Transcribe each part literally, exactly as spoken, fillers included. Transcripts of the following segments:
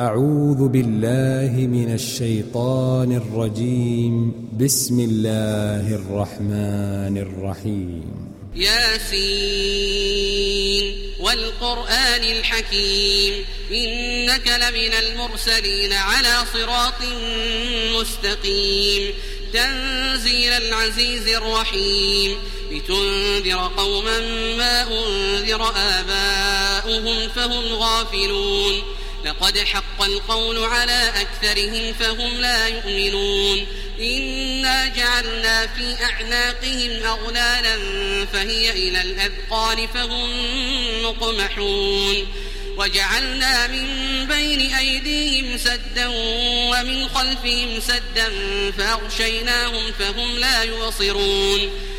أعوذ بالله من الشيطان الرجيم. بسم الله الرحمن الرحيم. ياسين والقرآن الحكيم إنك لمن المرسلين على صراط مستقيم تنزيل العزيز الرحيم لتنذر قوما ما أنذر آباؤهم فهم غافلون لقد حق القول على أكثرهم فهم لا يؤمنون إنا جعلنا في أعناقهم أغلالا فهي إلى الأذقان فهم مقمحون وجعلنا من بين أيديهم سدا ومن خلفهم سدا فأغشيناهم فهم لا يبصرون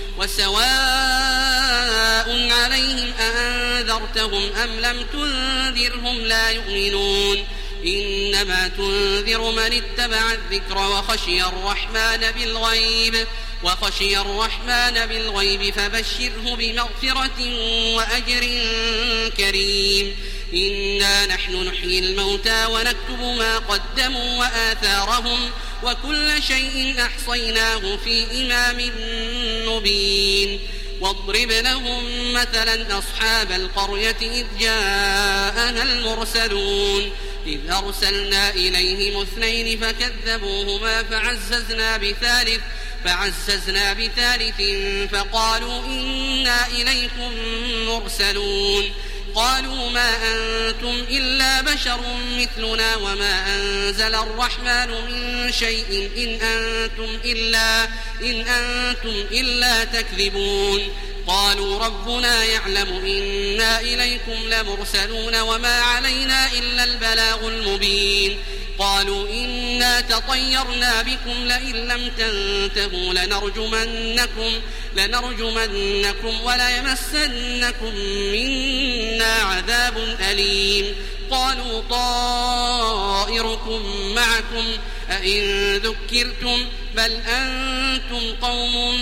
وسواء عليهم أأنذرتهم أم لم تنذرهم لا يؤمنون إنما تنذر من اتبع الذكر وخشي الرحمن بالغيب وخشي الرحمن بالغيب فبشره بمغفرة وأجر كريم إنا نحن نحيي الموتى ونكتب ما قدموا وآثارهم وكل شيء أحصيناه في إمام مبين واضرب لهم مثلا أصحاب القرية إذ جاءها المرسلون إذ أرسلنا إليهم اثنين فكذبوهما فعززنا بثالث فعززنا بثالث فقالوا إنا إليكم مرسلون قالوا ما أنتم إلا بشر مثلنا وما أنزل الرحمن من شيء إن أنتم إلا, إن أنتم إلا تكذبون قالوا ربنا يعلم إنا إليكم لمرسلون وما علينا إلا البلاغ المبين قالوا إنا تطيرنا بكم لئن لم تنتهوا لنرجمنكم, لنرجمنكم وليمسنكم منا عذاب أليم قالوا طائركم معكم أئن ذكرتم بل أنتم قوم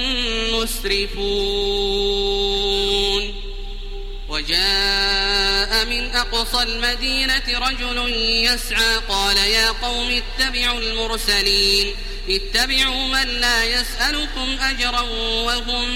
مسرفون وجاء من أقصى المدينة رجل يسعى قال يا قوم اتبعوا المرسلين اتبعوا من لا يسألكم أجرا وهم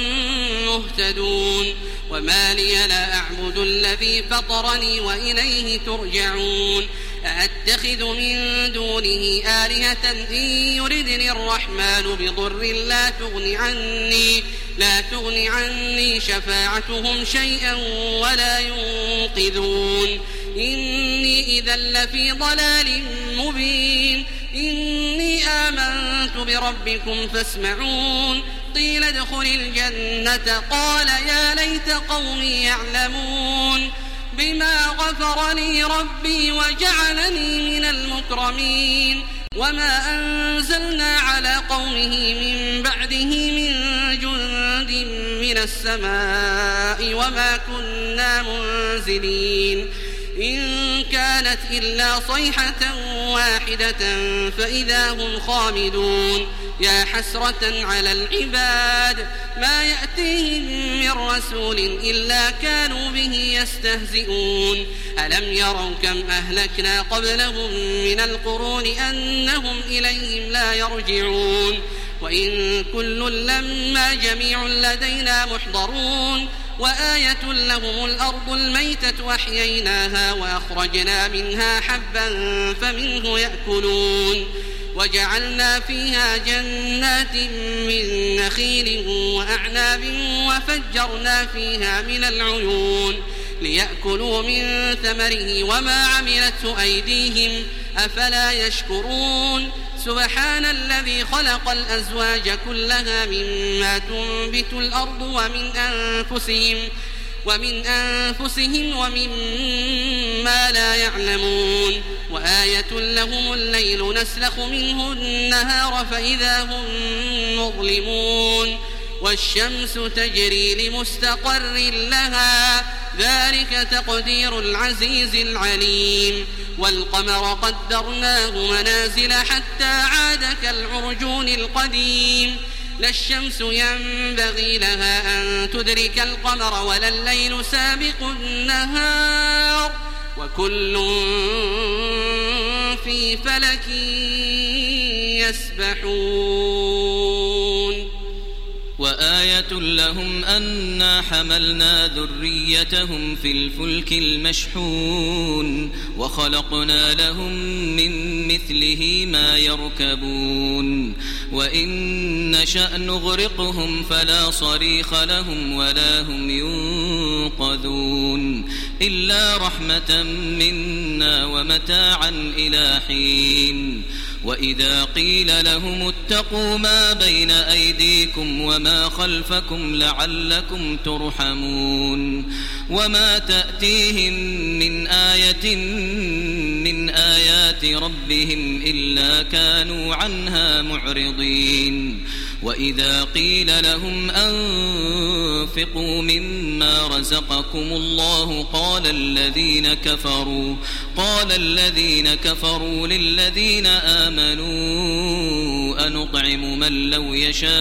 مهتدون وما لي لا أعبد الذي فطرني وإليه ترجعون أأتخذ من دونه آلهة إن يردني الرحمن بضر لا تغن عني لا تغن عني شفاعتهم شيئا ولا ينقذون إني إذا لفي ضلال مبين إني آمنت بربكم فاسمعون قيل ادخل الجنة قال يا ليت قومي يعلمون بما غفر لي ربي وجعلني من المكرمين وما أنزلنا على قومه من بعده من جند من السماء وما كنا منزلين إن كانت إلا صيحة واحدة فإذا هم خامدون يا حسرة على العباد ما يأتيهم من رسول إلا كانوا به يستهزئون ألم يروا كم أهلكنا قبلهم من القرون أنهم إليهم لا يرجعون وإن كل لما جميع لدينا محضرون وآية لهم الأرض الميتة أحييناها وأخرجنا منها حبا فمنه يأكلون وجعلنا فيها جنات من نخيل وأعناب وفجرنا فيها من العيون ليأكلوا من ثمره وما عملته أيديهم أفلا يشكرون سبحان الذي خلق الأزواج كلها مما تنبت الأرض ومن أنفسهم ومن أنفسهم ومما لا يعلمون وآية لهم الليل نسلخ منه النهار فإذا هم مظلمون والشمس تجري لمستقر لها ذلك تقدير العزيز العليم والقمر قدرناه منازل حتى عاد كالعرجون القديم لا الشمس ينبغي لها أن تدرك القمر ولا الليل سابق النهار وكل في فلك يسبحون وآية لهم أنا حملنا ذريتهم في الفلك المشحون وخلقنا لهم من مثله ما يركبون وإن نشأ نغرقهم فلا صريخ لهم ولا هم ينقذون إلا رحمة منا ومتاعا إلى حين وإذا قيل لهم اتقوا ما بين أيديكم وما خلفكم لعلكم ترحمون وما تأتيهم من آية من آيات ربهم إلا كانوا عنها معرضين وإذا قيل لهم أنفقوا مما رزقكم الله قال الذين كفروا قال الذين كفروا للذين آمنوا أنطعم من لو يشاء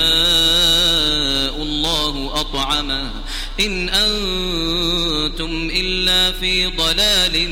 الله أطعمه إن أنتم إلا في ضلال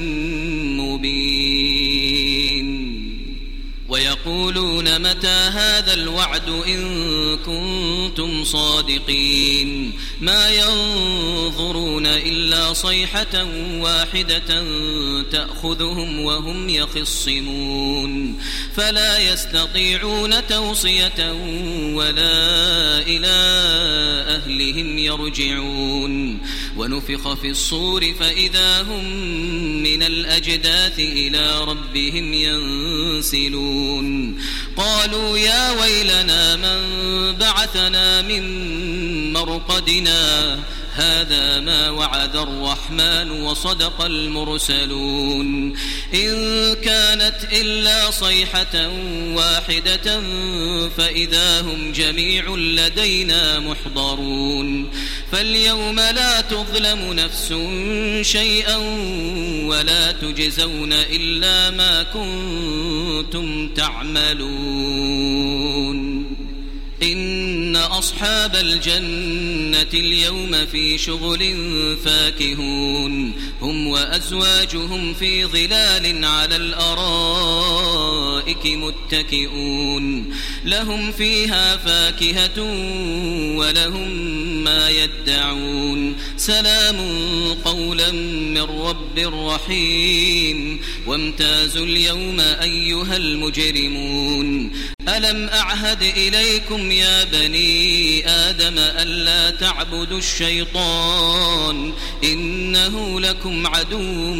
مبين ويقولون متى هذا الوعد إن كنتم صادقين ما ينظرون إلا صيحة واحدة تأخذهم وهم يخصمون فلا يستطيعون توصية ولا إلى أهلهم يرجعون ونفخ في الصور فإذا هم من الأجداث إلى ربهم ينسلون قالوا يا ويلنا من بعثنا من مرقدنا هذا ما وعد الرحمن وصدق المرسلون إن كانت إلا صيحة واحدة فإذا هم جميع لدينا محضرون فاليوم لا تظلم نفس شيئا ولا تجزون إلا ما كنتم تعملون إن أصحاب الجنة اليوم في شغل فاكهون هم وأزواجهم في ظلال على الأرائك متكئون لهم فيها فاكهة ولهم ما يدعون سلام قولا من رب رحيم وامتازوا اليوم أيها المجرمون ألم أعهد إليكم يا بني آدم ألا تعبدوا الشيطان إنه لكم عدو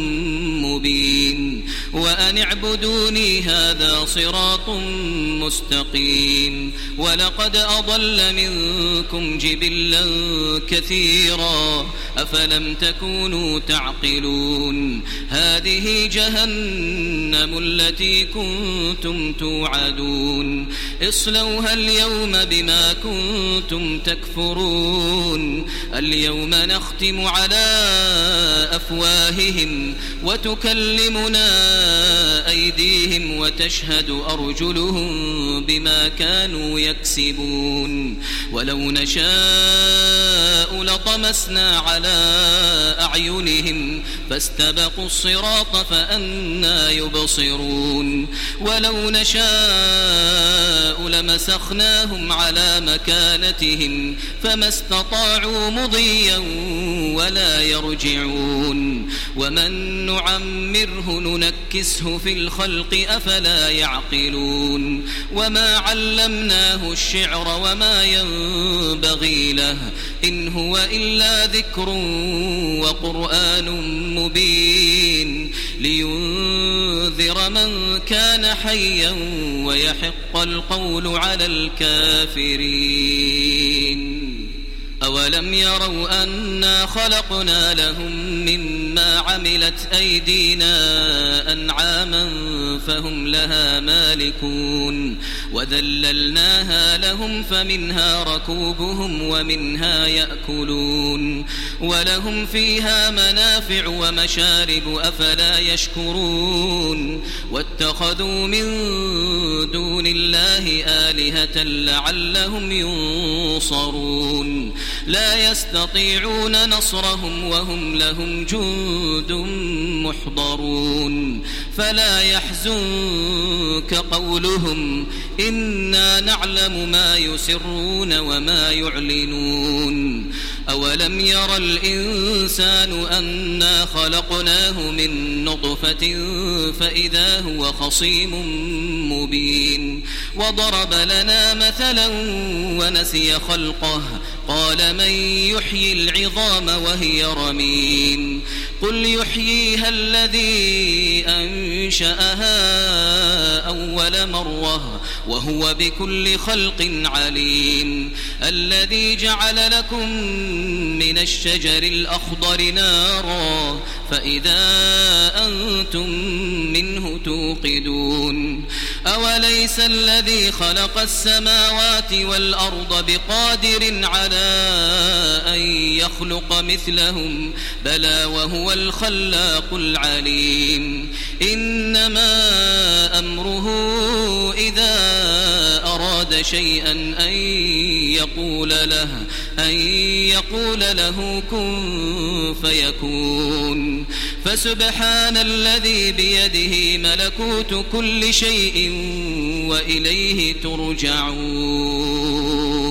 مبين وأن اعبدوني هذا صراط مستقيم ولقد أضل منكم جبلا كثيرا أفلم تكونوا تعقلون هذه جهنم التي كنتم توعدون اصلوها اليوم بما كنتم تكفرون اليوم نختم على أفواههم وتكلمنا أيديهم وتشهد أرجلهم بما كانوا يكسبون ولو نشاء لطمسنا على أعينهم فاستبقوا الصراط فأنى يبصرون ولو نشاء لمسخناهم على مكانتهم فما استطاعوا مضيا ولا يرجعون ومن نعمره ننكسه في الخلق أفلا يعقلون وما علمناه الشعر وما ينبغي له إن هو إلا ذكر وقرآن مبين لينذر من كان حيا ويحق القول على الكافرين أولم يروا أنا خلقنا لهم مما عملت أيدينا أنعاما فهم لها مالكون وذللناها لهم فمنها ركوبهم ومنها يأكلون ولهم فيها منافع ومشارب أفلا يشكرون واتخذوا من دون الله آلهة لعلهم ينصرون لا يستطيعون نصرهم وهم لهم جند محضرون فلا يحزنك قولهم إنا نعلم ما يسرون وما يعلنون أولم ير الإنسان أنا خلقناه من نطفة فإذا هو خصيم مبين وضرب لنا مثلا ونسي خلقه قال من يحيي العظام وهي رميم قل يحييها الذي أنشأها أول مرة وهو بكل خلق عليم الذي جعل لكم من الشجر الأخضر نارا فإذا أنتم منه توقدون أوليس الذي خلق السماوات والأرض بقادر على أن يخلق مثلهم بلى وهو الخلاق العليم إنما أمره إذا أراد شيئا أن يقول له أن يقول له كن فيكون فسبحان الذي بيده ملكوت كل شيء وإليه ترجعون.